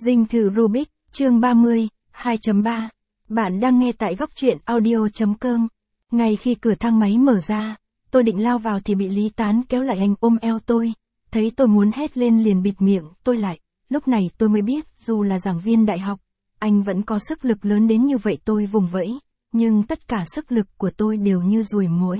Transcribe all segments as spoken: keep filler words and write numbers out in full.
Dinh thự Rubik, chương ba mươi, hai chấm ba. Bạn đang nghe tại góc truyện audio.com. Ngay khi cửa thang máy mở ra, tôi định lao vào thì bị Lý Tán kéo lại, anh ôm eo tôi. Thấy tôi muốn hét lên liền bịt miệng tôi lại. Lúc này tôi mới biết dù là giảng viên đại học, anh vẫn có sức lực lớn đến như vậy. Tôi vùng vẫy, nhưng tất cả sức lực của tôi đều như ruồi muỗi.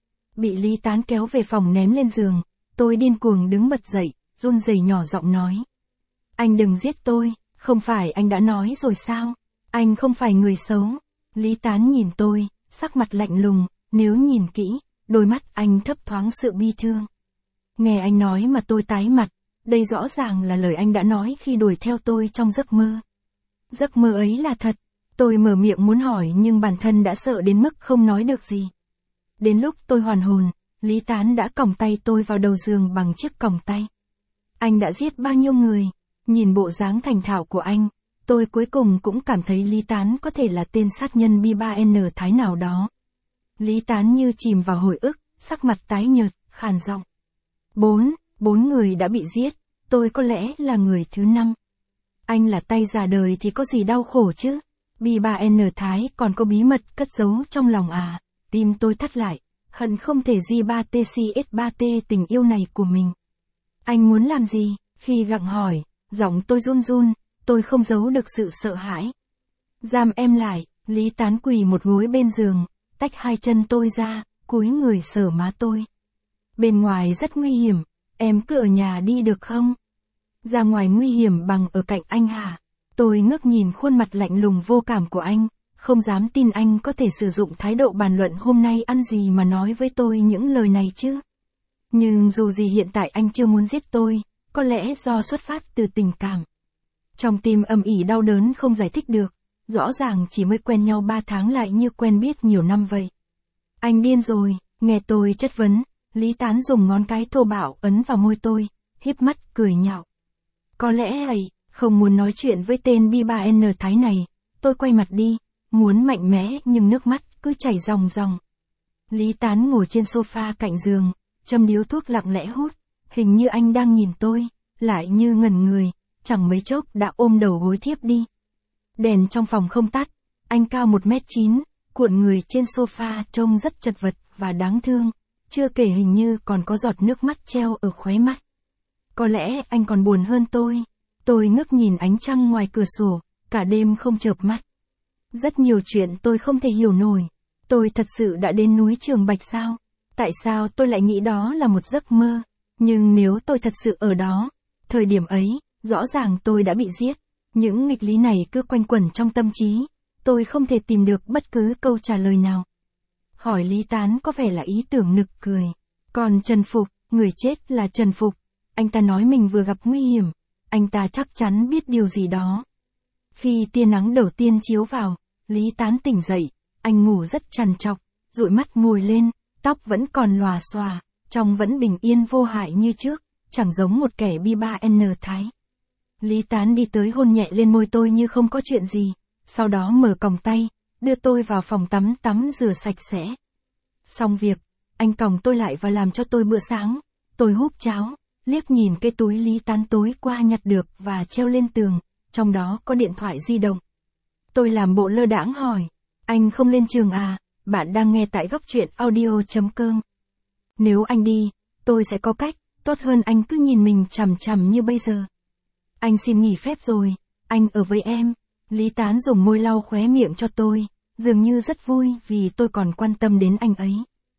Bị Lý Tán kéo về phòng ném lên giường, tôi điên cuồng đứng bật dậy, run rẩy nhỏ giọng nói. Anh đừng giết tôi, không phải anh đã nói rồi sao? Anh không phải người xấu. Lý Tán nhìn tôi, sắc mặt lạnh lùng, nếu nhìn kỹ, đôi mắt anh thấp thoáng sự bi thương. Nghe anh nói mà tôi tái mặt, đây rõ ràng là lời anh đã nói khi đuổi theo tôi trong giấc mơ. Giấc mơ ấy là thật, tôi mở miệng muốn hỏi nhưng bản thân đã sợ đến mức không nói được gì. Đến lúc tôi hoàn hồn, Lý Tán đã còng tay tôi vào đầu giường bằng chiếc còng tay. Anh đã giết bao nhiêu người? Nhìn bộ dáng thành thạo của anh, tôi cuối cùng cũng cảm thấy Lý Tán có thể là tên sát nhân bi ba N Thái nào đó. Lý Tán như chìm vào hồi ức, sắc mặt tái nhợt, khàn giọng. Bốn, bốn người đã bị giết, tôi có lẽ là người thứ năm. Anh là tay già đời thì có gì đau khổ chứ? bi ba N Thái còn có bí mật cất giấu trong lòng à? Tim tôi thắt lại, hận không thể G ba T C S ba T tình yêu này của mình. Anh muốn làm gì? Khi gặng hỏi, giọng tôi run run, tôi không giấu được sự sợ hãi. Giam em lại, Lý Tán quỳ một gối bên giường, tách hai chân tôi ra, cúi người sờ má tôi. Bên ngoài rất nguy hiểm, em cứ ở nhà đi được không? Ra ngoài nguy hiểm bằng ở cạnh anh hả? Tôi ngước nhìn khuôn mặt lạnh lùng vô cảm của anh, không dám tin anh có thể sử dụng thái độ bàn luận hôm nay ăn gì mà nói với tôi những lời này chứ. Nhưng dù gì hiện tại anh chưa muốn giết tôi, có lẽ do xuất phát từ tình cảm. Trong tim âm ỉ đau đớn không giải thích được, rõ ràng chỉ mới quen nhau ba tháng lại như quen biết nhiều năm vậy. Anh điên rồi, nghe tôi chất vấn, Lý Tán dùng ngón cái thô bạo ấn vào môi tôi, híp mắt cười nhạo. Có lẽ ấy, không muốn nói chuyện với tên bi ba N Thái này, tôi quay mặt đi, muốn mạnh mẽ nhưng nước mắt cứ chảy ròng ròng. Lý Tán ngồi trên sofa cạnh giường, châm điếu thuốc lặng lẽ hút, hình như anh đang nhìn tôi, lại như ngẩn người, chẳng mấy chốc đã ôm đầu gối thiếp đi. Đèn trong phòng không tắt, anh cao một mét chín, cuộn người trên sofa trông rất chật vật và đáng thương, chưa kể hình như còn có giọt nước mắt treo ở khóe mắt. Có lẽ anh còn buồn hơn tôi. Tôi ngước nhìn ánh trăng ngoài cửa sổ, cả đêm không chợp mắt. Rất nhiều chuyện tôi không thể hiểu nổi. Tôi thật sự đã đến núi Trường Bạch sao? Tại sao tôi lại nghĩ đó là một giấc mơ? Nhưng nếu tôi thật sự ở đó, thời điểm ấy, rõ ràng tôi đã bị giết. Những nghịch lý này cứ quanh quẩn trong tâm trí, tôi không thể tìm được bất cứ câu trả lời nào. Hỏi Lý Tán có vẻ là ý tưởng nực cười. Còn Trần Phục, người chết là Trần Phục. Anh ta nói mình vừa gặp nguy hiểm. Anh ta chắc chắn biết điều gì đó. Khi tia nắng đầu tiên chiếu vào, Lý Tán tỉnh dậy. Anh ngủ rất trằn trọc, dụi mắt ngồi lên, tóc vẫn còn lòa xòa, trông vẫn bình yên vô hại như trước, chẳng giống một kẻ bi ba N Thái. Lý Tán đi tới hôn nhẹ lên môi tôi như không có chuyện gì, sau đó mở còng tay, đưa tôi vào phòng tắm tắm rửa sạch sẽ. Xong việc, anh còng tôi lại và làm cho tôi bữa sáng. Tôi húp cháo, liếc nhìn cái túi Lý Tán tối qua nhặt được và treo lên tường, trong đó có điện thoại di động. Tôi làm bộ lơ đãng hỏi, anh không lên trường à? Bạn đang nghe tại góc truyện audio.com. Nếu anh đi, tôi sẽ có cách, tốt hơn anh cứ nhìn mình chằm chằm như bây giờ. Anh xin nghỉ phép rồi, anh ở với em. Lý Tán dùng môi lau khóe miệng cho tôi, dường như rất vui vì tôi còn quan tâm đến anh ấy.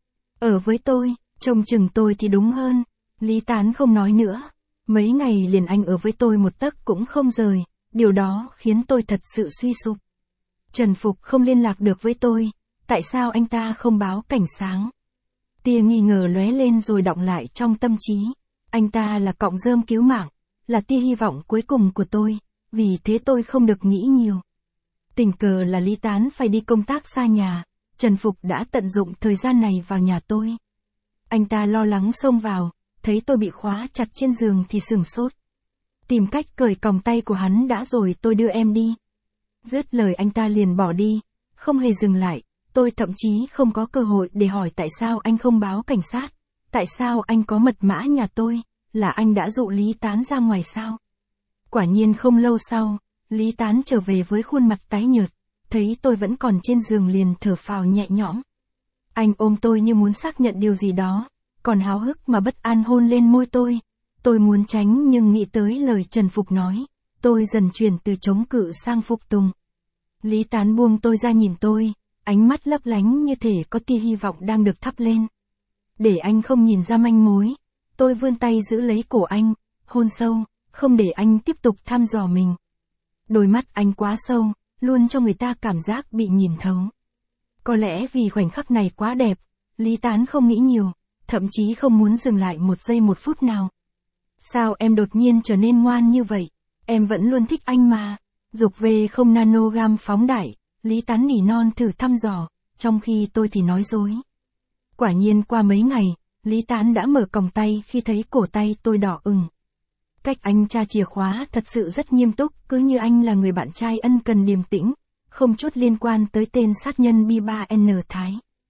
Ở với tôi, trông chừng tôi thì đúng hơn. Lý Tán không nói nữa. Mấy ngày liền anh ở với tôi một tấc cũng không rời, điều đó khiến tôi thật sự suy sụp. Trần Phục không liên lạc được với tôi, tại sao anh ta không báo cảnh sáng? Tia nghi ngờ lóe lên rồi đọng lại trong tâm trí. Anh ta là cọng rơm cứu mạng, là tia hy vọng cuối cùng của tôi, vì thế tôi không được nghĩ nhiều. Tình cờ là Lý Tán phải đi công tác xa nhà, Trần Phục đã tận dụng thời gian này vào nhà tôi. Anh ta lo lắng xông vào, thấy tôi bị khóa chặt trên giường thì sửng sốt. Tìm cách cởi còng tay của hắn đã rồi tôi đưa em đi. Dứt lời anh ta liền bỏ đi, không hề dừng lại, tôi thậm chí không có cơ hội để hỏi tại sao anh không báo cảnh sát, tại sao anh có mật mã nhà tôi, là anh đã dụ Lý Tán ra ngoài sao? Quả nhiên không lâu sau, Lý Tán trở về với khuôn mặt tái nhợt, thấy tôi vẫn còn trên giường liền thở phào nhẹ nhõm. Anh ôm tôi như muốn xác nhận điều gì đó, còn háo hức mà bất an hôn lên môi tôi. Tôi muốn tránh nhưng nghĩ tới lời Trần Phục nói, tôi dần chuyển từ chống cự sang phục tùng. Lý Tán buông tôi ra nhìn tôi, ánh mắt lấp lánh như thể có tia hy vọng đang được thắp lên. Để anh không nhìn ra manh mối, tôi vươn tay giữ lấy cổ anh, hôn sâu, không để anh tiếp tục thăm dò mình. Đôi mắt anh quá sâu, luôn cho người ta cảm giác bị nhìn thấu. Có lẽ vì khoảnh khắc này quá đẹp, Lý Tán không nghĩ nhiều, thậm chí không muốn dừng lại một giây một phút nào. Sao em đột nhiên trở nên ngoan như vậy? Em vẫn luôn thích anh mà. Dục về không nanogam phóng đại, Lý Tán nỉ non thử thăm dò, trong khi tôi thì nói dối. Quả nhiên qua mấy ngày, Lý Tán đã mở còng tay khi thấy cổ tay tôi đỏ ửng. Cách anh tra chìa khóa thật sự rất nghiêm túc, cứ như anh là người bạn trai ân cần điềm tĩnh, không chút liên quan tới tên sát nhân B ba N Thái.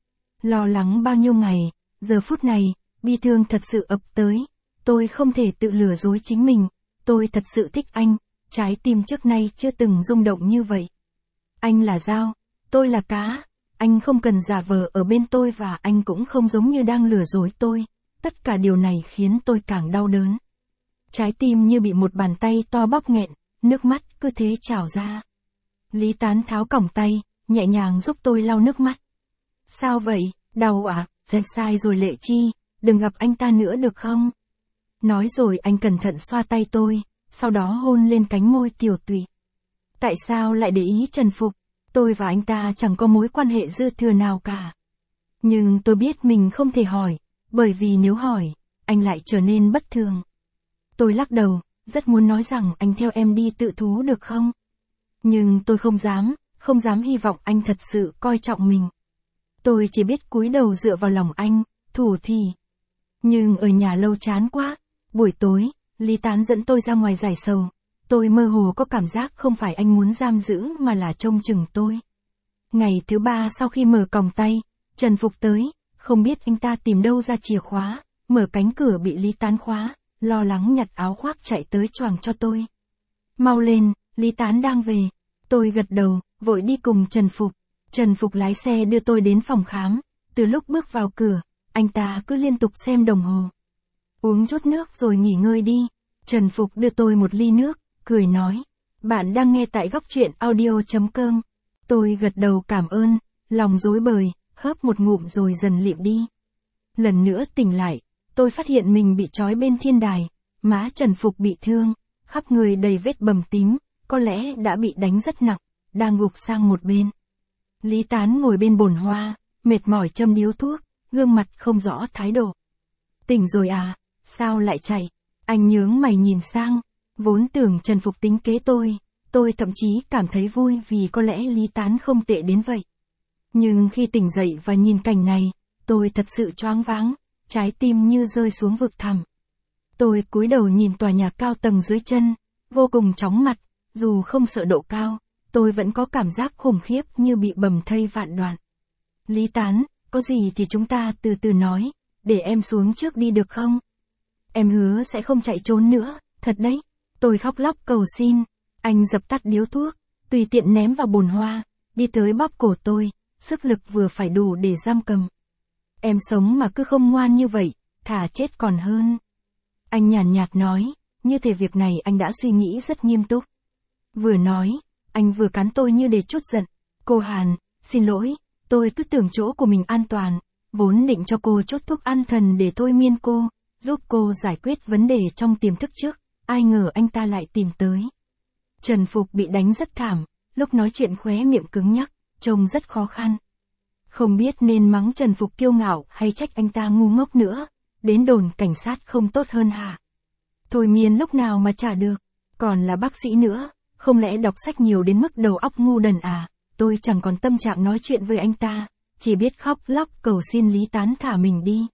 Lo lắng bao nhiêu ngày, giờ phút này, bi thương thật sự ập tới, tôi không thể tự lừa dối chính mình, tôi thật sự thích anh, trái tim trước nay chưa từng rung động như vậy. Anh là dao, tôi là cá, anh không cần giả vờ ở bên tôi và anh cũng không giống như đang lừa dối tôi, tất cả điều này khiến tôi càng đau đớn. Trái tim như bị một bàn tay to bóp nghẹn, nước mắt cứ thế trào ra. Lý Tán tháo còng tay, nhẹ nhàng giúp tôi lau nước mắt. Sao vậy, đau à, dẹp sai rồi Lệ Chi, đừng gặp anh ta nữa được không? Nói rồi anh cẩn thận xoa tay tôi, sau đó hôn lên cánh môi tiểu tụy. Tại sao lại để ý Trần Phục? Tôi và anh ta chẳng có mối quan hệ dư thừa nào cả. Nhưng tôi biết mình không thể hỏi, bởi vì nếu hỏi, anh lại trở nên bất thường. Tôi lắc đầu, rất muốn nói rằng anh theo em đi tự thú được không? Nhưng tôi không dám, không dám hy vọng anh thật sự coi trọng mình. Tôi chỉ biết cúi đầu dựa vào lòng anh, thủ thỉ. Nhưng ở nhà lâu chán quá. Buổi tối, Lý Tán dẫn tôi ra ngoài giải sầu. Tôi mơ hồ có cảm giác không phải anh muốn giam giữ mà là trông chừng tôi. Ngày thứ ba sau khi mở còng tay, Trần Phục tới, không biết anh ta tìm đâu ra chìa khóa, mở cánh cửa bị Lý Tán khóa, lo lắng nhặt áo khoác chạy tới choàng cho tôi. Mau lên, Lý Tán đang về. Tôi gật đầu, vội đi cùng Trần Phục. Trần Phục lái xe đưa tôi đến phòng khám, từ lúc bước vào cửa, anh ta cứ liên tục xem đồng hồ. Uống chút nước rồi nghỉ ngơi đi. Trần Phục đưa tôi một ly nước, cười nói, bạn đang nghe tại góc truyện audio chấm com. Tôi gật đầu cảm ơn, lòng rối bời, hớp một ngụm rồi dần lịm đi. Lần nữa tỉnh lại, tôi phát hiện mình bị trói bên thiên đài, má Trần Phục bị thương, khắp người đầy vết bầm tím, có lẽ đã bị đánh rất nặng, đang gục sang một bên. Lý Tán ngồi bên bồn hoa, mệt mỏi châm điếu thuốc, gương mặt không rõ thái độ. Tỉnh rồi à, sao lại chạy? Anh nhướng mày nhìn sang, vốn tưởng Trần Phục tính kế tôi, tôi thậm chí cảm thấy vui vì có lẽ Lý Tán không tệ đến vậy. Nhưng khi tỉnh dậy và nhìn cảnh này, tôi thật sự choáng váng, trái tim như rơi xuống vực thẳm. Tôi cúi đầu nhìn tòa nhà cao tầng dưới chân, vô cùng chóng mặt, dù không sợ độ cao, tôi vẫn có cảm giác khủng khiếp như bị bầm thây vạn đoạn. Lý Tán, có gì thì chúng ta từ từ nói, để em xuống trước đi được không? Em hứa sẽ không chạy trốn nữa, thật đấy. Tôi khóc lóc cầu xin, anh dập tắt điếu thuốc, tùy tiện ném vào bồn hoa, đi tới bóp cổ tôi, sức lực vừa phải đủ để giam cầm. Em sống mà cứ không ngoan như vậy, thà chết còn hơn. Anh nhàn nhạt nói, như thể việc này anh đã suy nghĩ rất nghiêm túc. Vừa nói, anh vừa cắn tôi như để trút giận. Cô Hàn, xin lỗi, tôi cứ tưởng chỗ của mình an toàn, vốn định cho cô chốt thuốc an thần để thôi miên cô, giúp cô giải quyết vấn đề trong tiềm thức trước, ai ngờ anh ta lại tìm tới. Trần Phục bị đánh rất thảm, lúc nói chuyện khóe miệng cứng nhắc, trông rất khó khăn. Không biết nên mắng Trần Phục kiêu ngạo hay trách anh ta ngu ngốc nữa, đến đồn cảnh sát không tốt hơn hả? Thôi miên lúc nào mà trả được, còn là bác sĩ nữa, không lẽ đọc sách nhiều đến mức đầu óc ngu đần à? Tôi chẳng còn tâm trạng nói chuyện với anh ta, chỉ biết khóc lóc cầu xin Lý Tán thả mình đi.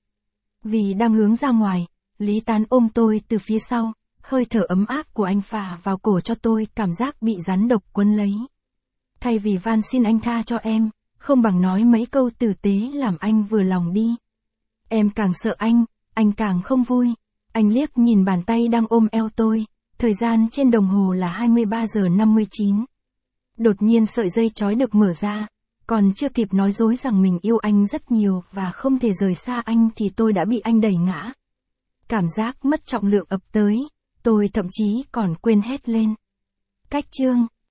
Vì đang hướng ra ngoài, Lý Tán ôm tôi từ phía sau, hơi thở ấm áp của anh phả vào cổ cho tôi cảm giác bị rắn độc quấn lấy. Thay vì van xin anh tha cho em, không bằng nói mấy câu tử tế làm anh vừa lòng đi. Em càng sợ anh, anh càng không vui. Anh liếc nhìn bàn tay đang ôm eo tôi, Thời gian trên đồng hồ là hai mươi ba giờ năm mươi chín. Đột nhiên sợi dây trói được mở ra, còn chưa kịp nói dối rằng mình yêu anh rất nhiều và không thể rời xa anh thì tôi đã bị anh đẩy ngã. Cảm giác mất trọng lượng ập tới, tôi thậm chí còn quên hét lên. Cách chương